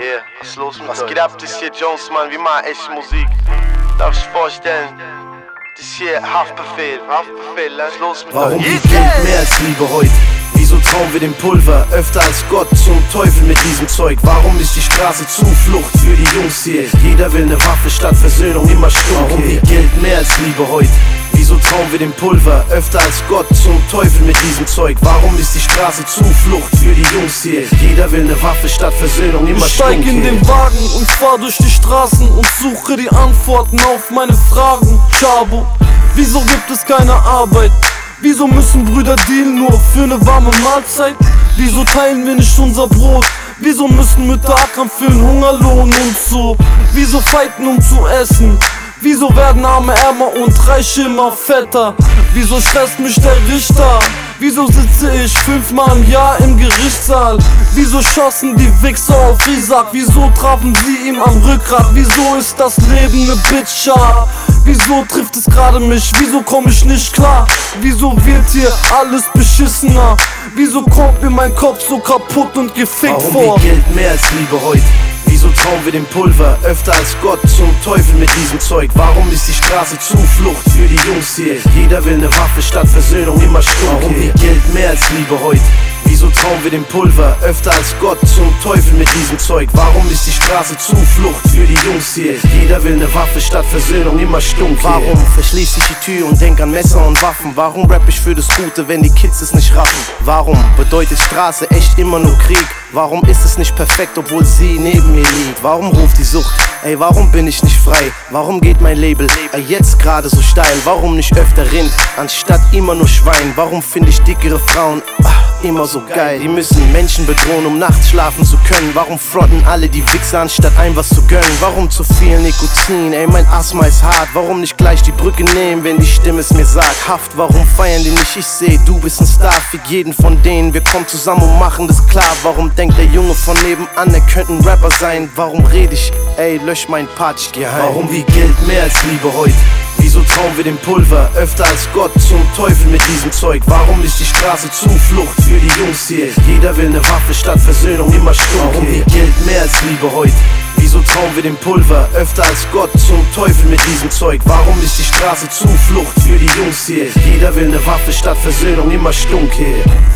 Yeah, was ist los mit euch? Was geht ab? Das hier Jones, Mann, wir machen echt Musik. Darf ich vorstellen? Das hier Haftbefehl, was ist los mit euch? Warum gibt Geld mehr als Liebe heute? Wieso trauen wir dem Pulver öfter als Gott zum Teufel mit diesem Zeug? Warum ist die Straße Zuflucht für die Jungs hier? Jeder will ne Waffe statt Versöhnung, immer stunk. Warum gibt Geld mehr als Liebe heute? Wieso trauen wir dem Pulver öfter als Gott zum Teufel mit diesem Zeug? Warum ist die Straße Zuflucht für die Jungs hier? Jeder will ne Waffe statt Versöhnung, immer stunk. Ich steig in den Wagen und fahr durch die Straßen und suche die Antworten auf meine Fragen. Chabo, wieso gibt es keine Arbeit? Wieso müssen Brüder dealen nur für ne warme Mahlzeit? Wieso teilen wir nicht unser Brot? Wieso müssen Mütter ackern für einen Hungerlohn und so? Wieso fighten um zu essen? Wieso werden Arme ärmer und Reiche immer fetter? Wieso stresst mich der Richter? Wieso sitze ich 5-mal im Jahr im Gerichtssaal? Wieso schossen die Wichser auf Isaac? Wieso trafen sie ihm am Rückgrat? Wieso ist das Leben ne Bitchart? Wieso trifft es gerade mich? Wieso komm ich nicht klar? Wieso wird hier alles beschissener? Wieso kommt mir mein Kopf so kaputt und gefickt vor? Warum gibt Geld mehr als Liebe heute? Wieso trauen wir dem Pulver öfter als Gott zum Teufel mit diesem Zeug? Warum ist die Straße Zuflucht für die Jungs hier? Jeder will ne Waffe statt Versöhnung, immer stunk. Warum gibt Geld mehr als Liebe heute? Wieso trauen wir dem Pulver öfter als Gott zum Teufel mit diesem Zeug? Warum ist die Straße Zuflucht für die Jungs hier? Jeder will ne Waffe statt Versöhnung, immer stunk. Warum verschließ ich die Tür und denk an Messer und Waffen? Warum rapp ich für das Gute, wenn die Kids es nicht raffen? Warum bedeutet Straße echt immer nur Krieg? Warum ist es nicht perfekt, obwohl sie neben mir liegt? Warum ruft die Sucht? Ey, warum bin ich nicht frei? Warum geht mein Label jetzt gerade so steil? Warum nicht öfter Rind, anstatt immer nur Schwein? Warum finde ich dickere Frauen immer so geil? Die müssen Menschen bedrohen, um nachts schlafen zu können. Warum fronten alle die Wichser, anstatt ein was zu gönnen? Warum zu viel Nikotin? Ey, mein Asthma ist hart. Warum nicht gleich die Brücke nehmen, wenn die Stimme es mir sagt? Haft, warum feiern die nicht? Ich seh, du bist ein Star für jeden von denen. Wir kommen zusammen und machen das klar. Warum denkt der Junge von nebenan, er könnte ein Rapper sein? Warum red ich? Ey, lösch mein Part, ich geh heim. Warum wiegt Geld mehr als Liebe heute? Wieso trauen wir dem Pulver öfter als Gott zum Teufel mit diesem Zeug? Warum ist die Straße Zuflucht für die Jungs hier? Jeder will ne Waffe statt Versöhnung, immer stunk. Warum wiegt Geld mehr als Liebe heute? Wieso trauen wir dem Pulver öfter als Gott zum Teufel mit diesem Zeug? Warum ist die Straße Zuflucht für die Jungs hier? Jeder will ne Waffe statt Versöhnung, immer stunk hier.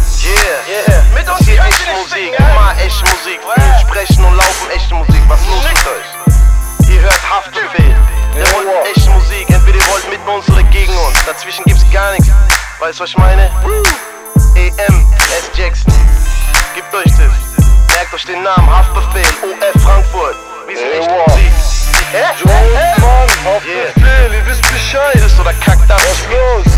Yeah, mit uns hier echte Musik, mal echte Musik. Wir sprechen und laufen echte Musik, was ist los mit euch? Ihr hört Haftbefehl, wir wollen echte Musik, entweder ihr wollt mit uns oder gegen uns. Dazwischen gibt's gar nichts, weißt du was ich meine? EM/S Jackson, gebt euch das, merkt euch den Namen, Haftbefehl, OF Frankfurt, wir sind echte Musik. Jones, Mann, Haftbefehl, ihr wisst Bescheid. Ist oder kackt ab. Was los?